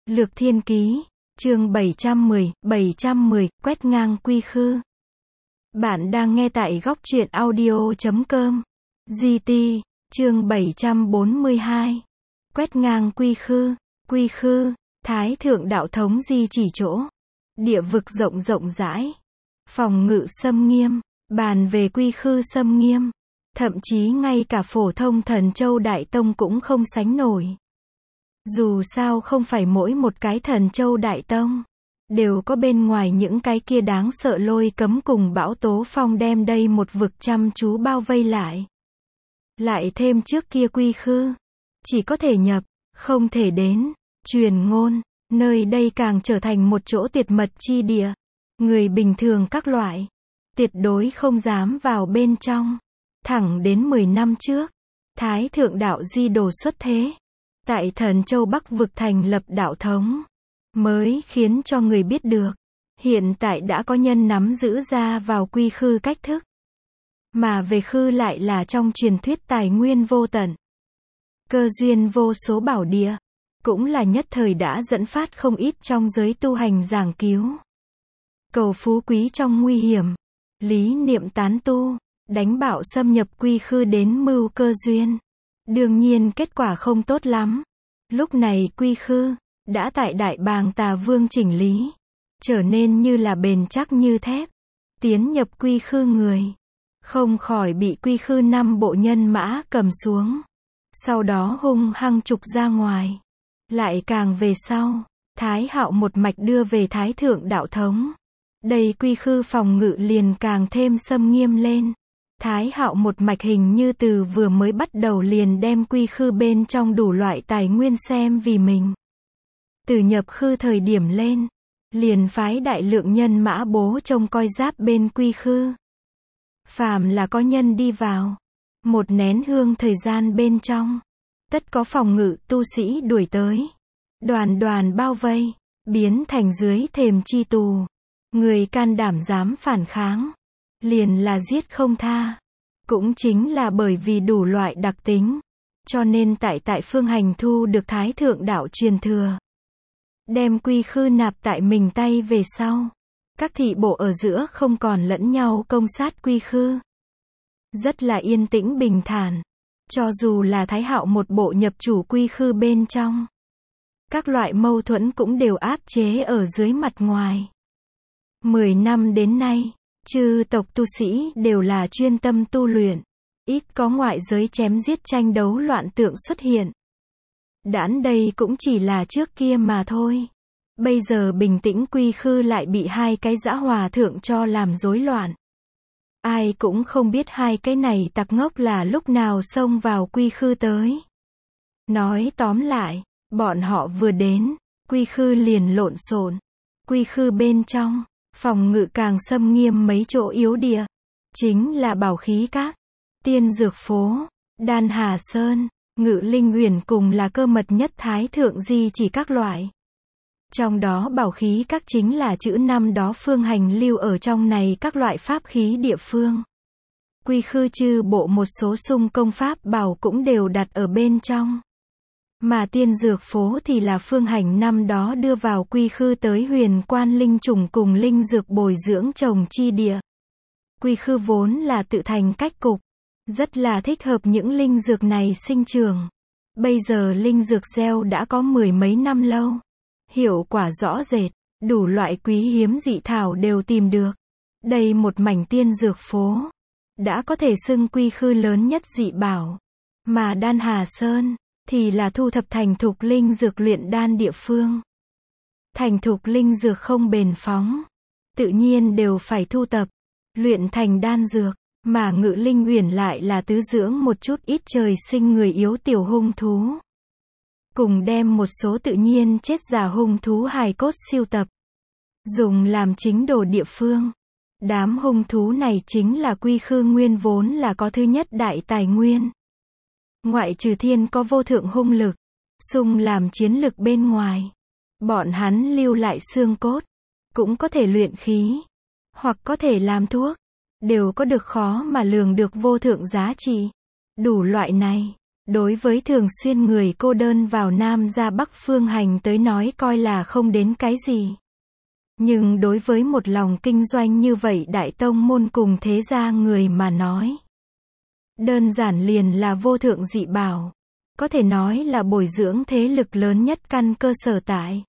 Lược Thiên Ký, chương 710, quét ngang quy khư. Bạn đang nghe tại góc truyện audio.com. GT, chương 742. Quét ngang quy khư. Quy khư, Thái Thượng Đạo Thống di chỉ chỗ. Địa vực rộng rãi. Phòng ngự xâm nghiêm. Bàn về quy khư xâm nghiêm. Thậm chí ngay cả phổ thông Thần Châu Đại Tông cũng không sánh nổi. Dù sao không phải mỗi một cái Thần Châu Đại Tông đều có bên ngoài những cái kia đáng sợ lôi cấm cùng bão tố phong đem đây một vực chăm chú bao vây lại. Lại thêm trước kia quy khư, chỉ có thể nhập, không thể đến. Truyền ngôn, nơi đây càng trở thành một chỗ tuyệt mật chi địa. Người bình thường các loại, tuyệt đối không dám vào bên trong. Thẳng đến 10 năm trước, Thái Thượng Đạo Di Đồ xuất thế. Tại Thần Châu Bắc vực thành lập đạo thống, mới khiến cho người biết được. Hiện tại đã có nhân nắm giữ ra vào quy khư cách thức. Mà về khư lại là trong truyền thuyết tài nguyên vô tận. Cơ duyên vô số bảo địa. Cũng là nhất thời đã dẫn phát không ít trong giới tu hành giảng cứu. Cầu phú quý trong nguy hiểm. Lý niệm tán tu, đánh bạo xâm nhập quy khư đến mưu cơ duyên. Đương nhiên kết quả không tốt lắm. Lúc này quy khư đã tại Đại Bàng Tà Vương chỉnh lý, trở nên như là bền chắc như thép. Tiến nhập quy khư người, không khỏi bị quy khư 5 bộ nhân mã cầm xuống. Sau đó hung hăng trục ra ngoài. Lại càng về sau, Thái Hạo một mạch đưa về Thái Thượng Đạo Thống. Đây quy khư phòng ngự liền càng thêm xâm nghiêm lên. Thái Hạo một mạch hình như từ vừa mới bắt đầu liền đem quy khư bên trong đủ loại tài nguyên xem vì mình. Từ nhập khư thời điểm lên, liền phái đại lượng nhân mã bố trông coi giáp bên quy khư. Phàm là có nhân đi vào, một nén hương thời gian bên trong, tất có phòng ngự tu sĩ đuổi tới. Đoàn bao vây, biến thành dưới thềm chi tù. Người can đảm dám phản kháng, liền là giết không tha. Cũng chính là bởi vì đủ loại đặc tính, cho nên tại Phương Hành thu được Thái Thượng Đạo truyền thừa. Đem quy khư nạp tại mình tay về sau. Các thị bộ ở giữa không còn lẫn nhau công sát quy khư. Rất là yên tĩnh bình thản. Cho dù là Thái Hạo một bộ nhập chủ quy khư bên trong. Các loại mâu thuẫn cũng đều áp chế ở dưới mặt ngoài. 10 năm đến nay, chư tộc tu sĩ đều là chuyên tâm tu luyện. Ít có ngoại giới chém giết tranh đấu loạn tượng xuất hiện. Đãn đây cũng chỉ là trước kia mà thôi. Bây giờ bình tĩnh quy khư lại bị hai cái dã hòa thượng cho làm rối loạn. Ai cũng không biết hai cái này tặc ngốc là lúc nào xông vào quy khư tới. Nói tóm lại, bọn họ vừa đến, quy khư liền lộn xộn. Quy khư bên trong, phòng ngự càng xâm nghiêm mấy chỗ yếu địa. Chính là Bảo Khí Các, Tiên Dược Phố, Đan Hà Sơn, Ngự Linh Uyển cùng là cơ mật nhất Thái Thượng di chỉ các loại. Trong đó Bảo Khí Các chính là chữ năm đó Phương Hành lưu ở trong này các loại pháp khí địa phương. Quy khư chư bộ một số xung công pháp bảo cũng đều đặt ở bên trong. Mà Tiên Dược Phố thì là Phương Hành năm đó đưa vào quy khư tới huyền quan linh trùng cùng linh dược bồi dưỡng trồng chi địa. Quy khư vốn là tự thành cách cục, rất là thích hợp những linh dược này sinh trưởng. Bây giờ linh dược gieo đã có 10 mấy năm lâu. Hiệu quả rõ rệt, đủ loại quý hiếm dị thảo đều tìm được. Đây một mảnh Tiên Dược Phố, đã có thể xưng quy khư lớn nhất dị bảo. Mà Đan Hà Sơn thì là thu thập thành thục linh dược luyện đan địa phương. Thành thục linh dược không bền phóng, tự nhiên đều phải thu tập, luyện thành đan dược. Mà Ngự Linh Uyển lại là tứ dưỡng một chút ít trời sinh người yếu tiểu hung thú. Cùng đem một số tự nhiên chết già hung thú hài cốt siêu tập, dùng làm chính đồ địa phương. Đám hung thú này chính là quy khư nguyên vốn là có thứ nhất đại tài nguyên. Ngoại trừ thiên có vô thượng hung lực, xung làm chiến lực bên ngoài. Bọn hắn lưu lại xương cốt, cũng có thể luyện khí, hoặc có thể làm thuốc, đều có được khó mà lường được vô thượng giá trị. Đủ loại này, Đối với thường xuyên người cô đơn vào Nam ra Bắc phương hành tới nói coi là không đến cái gì. Nhưng đối với một lòng kinh doanh như vậy đại tông môn cùng thế gia người mà nói, đơn giản liền là vô thượng dị bảo. Có thể nói là bồi dưỡng thế lực lớn nhất căn cơ sở tại.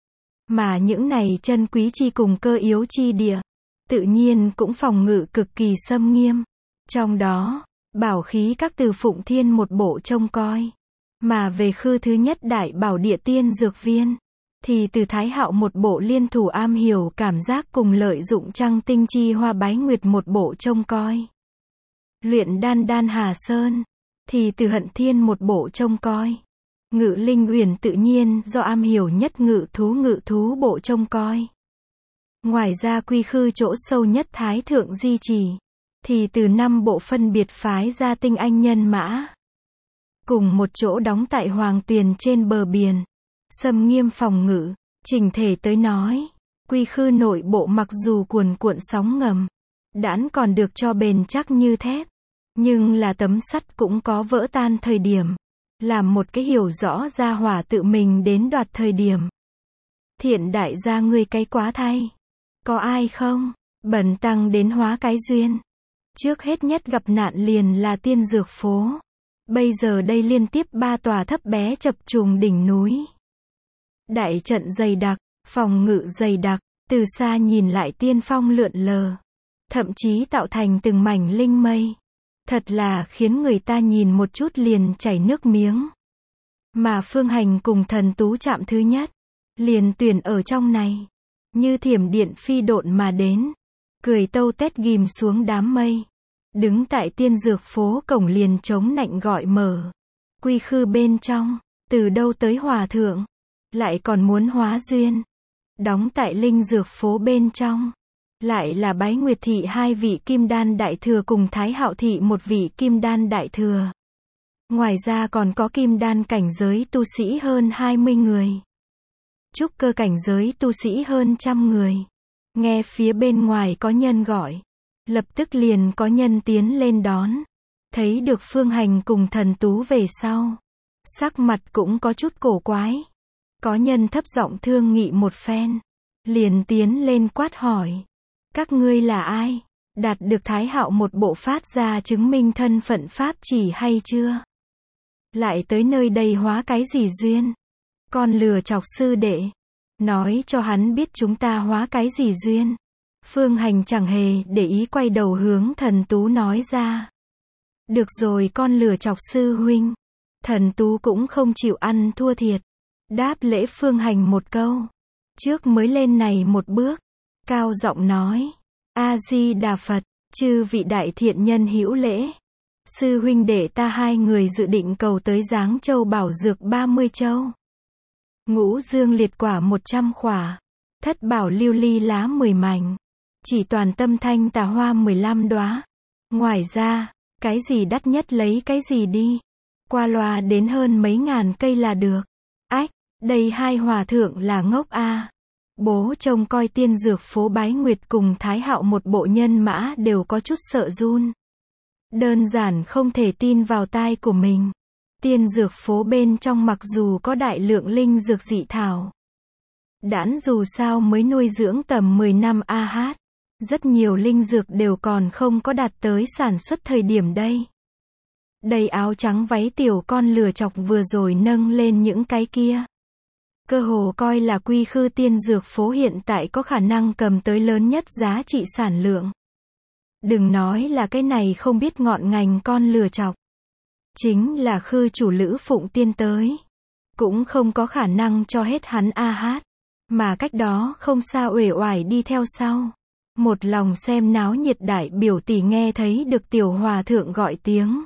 Mà những này chân quý chi cùng cơ yếu chi địa, tự nhiên cũng phòng ngự cực kỳ xâm nghiêm. Trong đó, bảo khí các từ Phụng Thiên một bộ trông coi. Mà về khư thứ nhất đại bảo địa tiên dược viên, thì từ Thái Hạo một bộ liên thủ am hiểu cảm giác cùng lợi dụng trăng tinh chi hoa bái nguyệt một bộ trông coi. Luyện đan đan Hà Sơn, thì từ Hận Thiên một bộ trông coi. Ngự linh uyển tự nhiên do am hiểu nhất ngự thú bộ trông coi. Ngoài ra quy khư chỗ sâu nhất Thái Thượng Di Trì, thì từ 5 bộ phân biệt phái ra tinh anh nhân mã. Cùng một chỗ đóng tại Hoàng Tuyền trên bờ biển. Xâm nghiêm phòng ngự, chỉnh thể tới nói, quy khư nội bộ mặc dù cuồn cuộn sóng ngầm, đãn còn được cho bền chắc như thép. Nhưng là tấm sắt cũng có vỡ tan thời điểm. Làm một cái hiểu rõ ra hỏa tự mình đến đoạt thời điểm. Thiện đại gia ngươi cái quá thay. Có ai không? Bần tăng đến hóa cái duyên. Trước hết nhất gặp nạn liền là tiên dược phố. Bây giờ đây liên tiếp 3 tòa thấp bé chập trùng đỉnh núi. Đại trận dày đặc, phòng ngự dày đặc, từ xa nhìn lại tiên phong lượn lờ. Thậm chí tạo thành từng mảnh linh mây. Thật là khiến người ta nhìn một chút liền chảy nước miếng. Mà Phương Hành cùng Thần Tú chạm thứ nhất, liền tuyển ở trong này. Như thiểm điện phi độn mà đến. Cười tâu tét ghim xuống đám mây. Đứng tại tiên dược phố cổng liền chống nạnh gọi mở. Quy khư bên trong, từ đâu tới hòa thượng. Lại còn muốn hóa duyên. Đóng tại linh dược phố bên trong. Lại là Bái Nguyệt thị 2 vị kim đan đại thừa cùng Thái Hạo thị 1 vị kim đan đại thừa. Ngoài ra còn có kim đan cảnh giới tu sĩ hơn 20 người. Trúc cơ cảnh giới tu sĩ hơn 100 người. Nghe phía bên ngoài có nhân gọi. Lập tức liền có nhân tiến lên đón. Thấy được Phương Hành cùng Thần Tú về sau. Sắc mặt cũng có chút cổ quái. Có nhân thấp giọng thương nghị một phen. Liền tiến lên quát hỏi. Các ngươi là ai? Đạt được Thái Hạo một bộ phát ra chứng minh thân phận pháp chỉ hay chưa? Lại tới nơi đây hóa cái gì duyên? Con lừa chọc sư đệ. Nói cho hắn biết chúng ta hóa cái gì duyên. Phương Hành chẳng hề để ý quay đầu hướng Thần Tú nói ra. Được rồi con lừa chọc sư huynh. Thần Tú cũng không chịu ăn thua thiệt. Đáp lễ Phương Hành một câu. Trước mới lên này một bước. Cao giọng nói. A-di-đà Phật, chư vị đại thiện nhân hữu lễ. Sư huynh đệ ta 2 người dự định cầu tới Giáng Châu bảo dược 30 châu. Ngũ dương liệt quả 100 khỏa. Thất bảo lưu ly lá 10 mảnh. Chỉ toàn tâm thanh tà hoa 15 đóa. Ngoài ra, cái gì đắt nhất lấy cái gì đi. Qua loa đến hơn mấy ngàn cây là được. Ách, đây 2 hòa thượng là ngốc a. Bố trông coi tiên dược phố Bái Nguyệt cùng Thái Hạo một bộ nhân mã đều có chút sợ run. Đơn giản không thể tin vào tai của mình. Tiên dược phố bên trong mặc dù có đại lượng linh dược dị thảo. Đãn dù sao mới nuôi dưỡng tầm 10 năm AH. Rất nhiều linh dược đều còn không có đạt tới sản xuất thời điểm đây. Đầy áo trắng váy tiểu con lừa chọc vừa rồi nâng lên những cái kia. Cơ hồ coi là quy khư tiên dược phố hiện tại có khả năng cầm tới lớn nhất giá trị sản lượng. Đừng nói là cái này không biết ngọn ngành con lừa chọc. Chính là khư chủ Lữ Phụng Tiên tới. Cũng không có khả năng cho hết hắn AH. Mà cách đó không xa uể oải đi theo sau. Một lòng xem náo nhiệt đại biểu tỷ nghe thấy được tiểu hòa thượng gọi tiếng.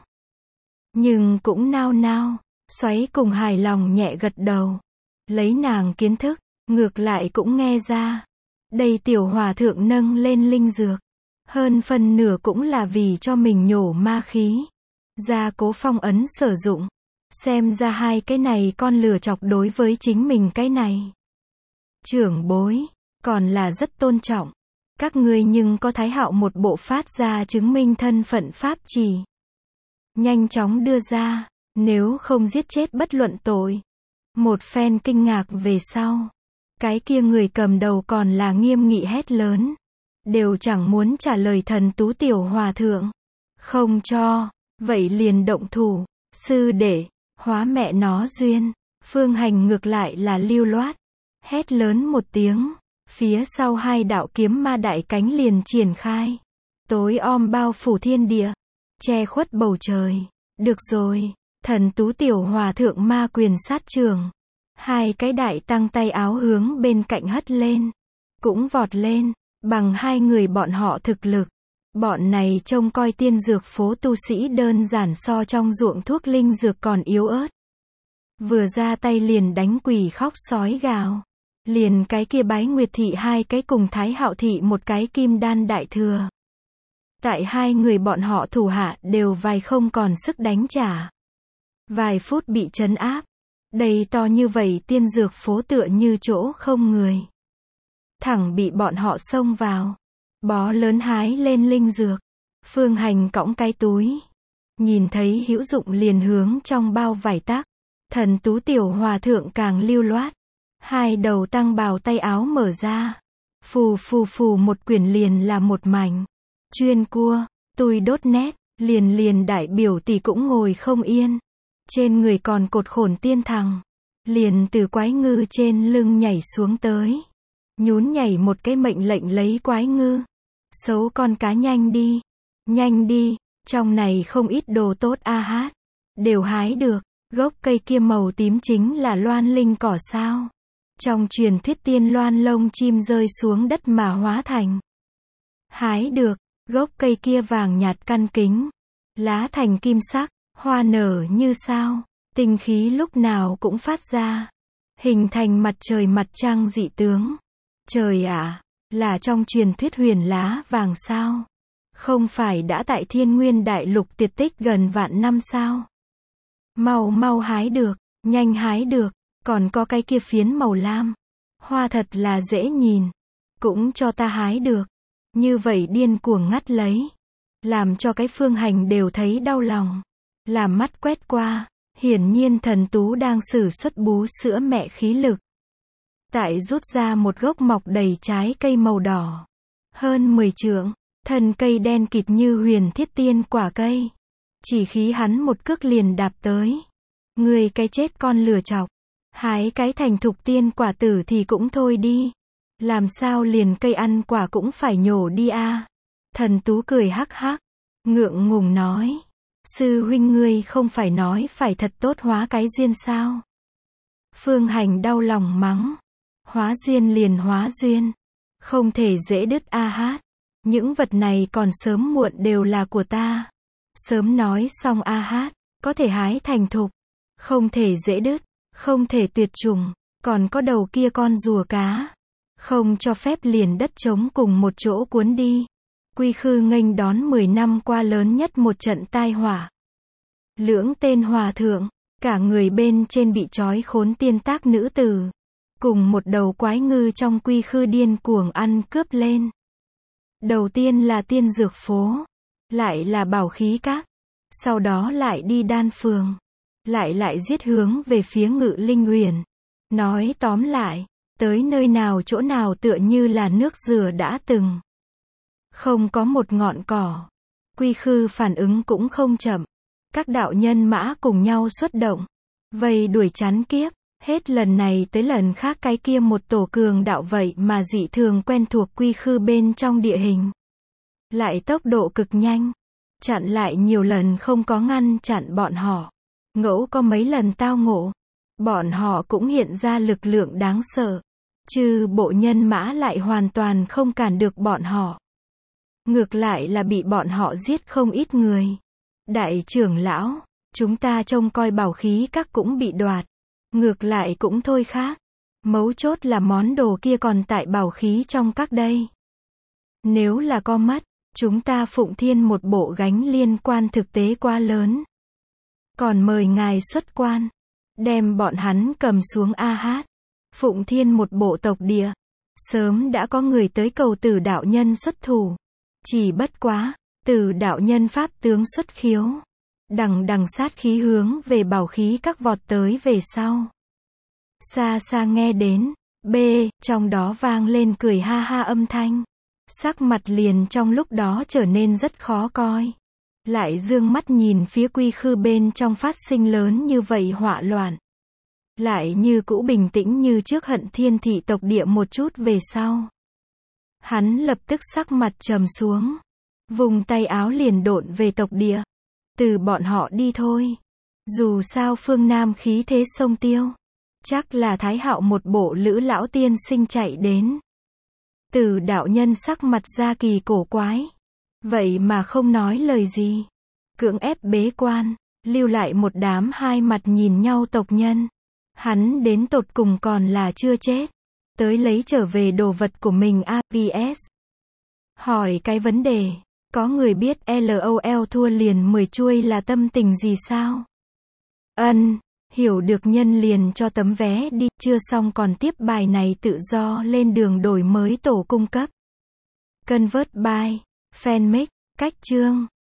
Nhưng cũng nao nao, xoáy cùng hài lòng nhẹ gật đầu. Lấy nàng kiến thức, ngược lại cũng nghe ra. Đây tiểu hòa thượng nâng lên linh dược. Hơn phần nửa cũng là vì cho mình nhổ ma khí. Gia cố phong ấn sử dụng. Xem ra 2 cái này con lừa chọc đối với chính mình cái này. Trưởng bối, còn là rất tôn trọng. Các ngươi nhưng có Thái Hạo một bộ phát ra chứng minh thân phận pháp chỉ. Nhanh chóng đưa ra, Nếu không giết chết bất luận tội. Một phen kinh ngạc về sau. Cái kia người cầm đầu còn là nghiêm nghị hét lớn. Đều chẳng muốn trả lời thần Tú tiểu hòa thượng. Không cho, vậy liền động thủ. Sư đệ, hóa mẹ nó duyên. Phương Hành ngược lại là lưu loát. Hét lớn một tiếng. Phía sau hai đạo kiếm ma đại cánh liền triển khai. Tối om bao phủ thiên địa. Che khuất bầu trời. Được rồi. Thần Tú tiểu hòa thượng ma quyền sát trường. Hai cái đại tăng tay áo hướng bên cạnh hất lên. Cũng vọt lên. Bằng hai người bọn họ thực lực. Bọn này trông coi tiên dược phố tu sĩ đơn giản so trong ruộng thuốc linh dược còn yếu ớt. Vừa ra tay liền đánh quỷ khóc sói gào. Liền cái kia Bái Nguyệt thị hai cái cùng Thái Hạo thị một cái kim đan đại thừa. Tại hai người bọn họ thủ hạ đều vài không còn sức đánh trả. Vài phút bị trấn áp. Đầy to như vậy tiên dược phố tựa như chỗ không người. Thẳng bị bọn họ xông vào. Bó lớn hái lên linh dược. Phương Hành cõng cái túi. Nhìn thấy hữu dụng liền hướng trong bao vải tắc. Thần Tú tiểu hòa thượng càng lưu loát. Hai đầu tăng bào tay áo mở ra. Phù phù phù một quyển liền là một mảnh. Chuyên cua, tui đốt nét, liền đại biểu tỷ cũng ngồi không yên. Trên người còn cột khổn tiên thằng. Liền từ quái ngư trên lưng nhảy xuống tới. Nhún nhảy một cái mệnh lệnh lấy quái ngư. Xấu con cá nhanh đi, trong này không ít đồ tốt a hát. Đều hái được, gốc cây kia màu tím chính là loan linh cỏ sao. Trong truyền thuyết tiên loan lông chim rơi xuống đất mà hóa thành. Hái được, gốc cây kia vàng nhạt căn kính. Lá thành kim sắc, hoa nở như sao, tinh khí lúc nào cũng phát ra. Hình thành mặt trời mặt trăng dị tướng. Trời ạ, là trong truyền thuyết huyền lá vàng sao? Không phải đã tại Thiên Nguyên Đại Lục tuyệt tích gần vạn năm sao? Mau hái được, nhanh hái được, còn có cái kia phiến màu lam. Hoa thật là dễ nhìn. Cũng cho ta hái được. Như vậy điên cuồng ngắt lấy. Làm cho cái Phương Hành đều thấy đau lòng. Làm mắt quét qua, hiển nhiên thần Tú đang sử xuất bú sữa mẹ khí lực. Tại rút ra một gốc mọc đầy trái cây màu đỏ. Hơn 10 trượng, thân cây đen kịt như huyền thiết tiên quả cây. Chỉ khí hắn một cước liền đạp tới. Người cái chết con lừa chọc. Hái cái thành thục tiên quả tử thì cũng thôi đi. Làm sao liền cây ăn quả cũng phải nhổ đi a? Thần Tú cười hắc hắc. Ngượng ngùng nói. Sư huynh ngươi không phải nói phải thật tốt hóa cái duyên sao? Phương Hành đau lòng mắng. Hóa duyên liền hóa duyên. Không thể dễ đứt a hát. Những vật này còn sớm muộn đều là của ta. Sớm nói xong a hát. Có thể hái thành thục. Không thể dễ đứt. Không thể tuyệt chủng. Còn có đầu kia con rùa cá. Không cho phép liền đất trống cùng một chỗ cuốn đi. Quy Khư nghênh đón 10 năm qua lớn nhất một trận tai họa. Lưỡng tên hòa thượng, cả người bên trên bị trói khốn tiên tác nữ tử. Cùng một đầu quái ngư trong Quy Khư điên cuồng ăn cướp lên. Đầu tiên là tiên dược phố. Lại là bảo khí các. Sau đó lại đi đan phường. Lại giết hướng về phía Ngự Linh Huyền. Nói tóm lại, tới nơi nào chỗ nào tựa như là nước rửa đã từng. Không có một ngọn cỏ. Quy Khư phản ứng cũng không chậm. Các đạo nhân mã cùng nhau xuất động. Vây đuổi chắn kiếp. Hết lần này tới lần khác cái kia một tổ cường đạo vậy mà dị thường quen thuộc Quy Khư bên trong địa hình. Lại tốc độ cực nhanh. Chặn lại nhiều lần không có ngăn chặn bọn họ. Ngẫu có mấy lần tao ngộ. Bọn họ cũng hiện ra lực lượng đáng sợ. Chứ bộ nhân mã lại hoàn toàn không cản được bọn họ. Ngược lại là bị bọn họ giết không ít người. Đại trưởng lão, chúng ta trông coi bảo khí các cũng bị đoạt. Ngược lại cũng thôi khác. Mấu chốt là món đồ kia còn tại bảo khí trong các đây. Nếu là có mất, chúng ta Phụng Thiên một bộ gánh liên quan thực tế quá lớn. Còn mời ngài xuất quan. Đem bọn hắn cầm xuống a hát. Phụng Thiên một bộ tộc địa. Sớm đã có người tới cầu Tử đạo nhân xuất thủ. Chỉ bất quá, Tử đạo nhân pháp tướng xuất khiếu. đằng đằng sát khí hướng về bảo khí các vọt tới về sau. Xa xa nghe đến, trong đó vang lên cười ha ha âm thanh. Sắc mặt liền trong lúc đó trở nên rất khó coi. Lại dương mắt nhìn phía quy khư bên trong phát sinh lớn như vậy họa loạn. Lại như cũ bình tĩnh như trước Hận Thiên thị tộc địa một chút về sau. Hắn lập tức sắc mặt trầm xuống. Vùng tay áo liền độn về tộc địa. Từ bọn họ đi thôi. Dù sao phương Nam khí thế sông tiêu. Chắc là Thái Hạo một bộ Lữ lão tiên sinh chạy đến. Từ đạo nhân sắc mặt ra kỳ cổ quái. Vậy mà không nói lời gì. Cưỡng ép bế quan. Lưu lại một đám hai mặt nhìn nhau tộc nhân. Hắn đến tột cùng còn là chưa chết. Tới lấy trở về đồ vật của mình AVS. Hỏi cái vấn đề. Có người biết LOL thua liền 10 chuôi là tâm tình gì sao? Hiểu được nhân liền cho tấm vé đi, chưa xong còn tiếp bài này tự do lên đường đổi mới tổ cung cấp. Convert by Fanmix, cách chương.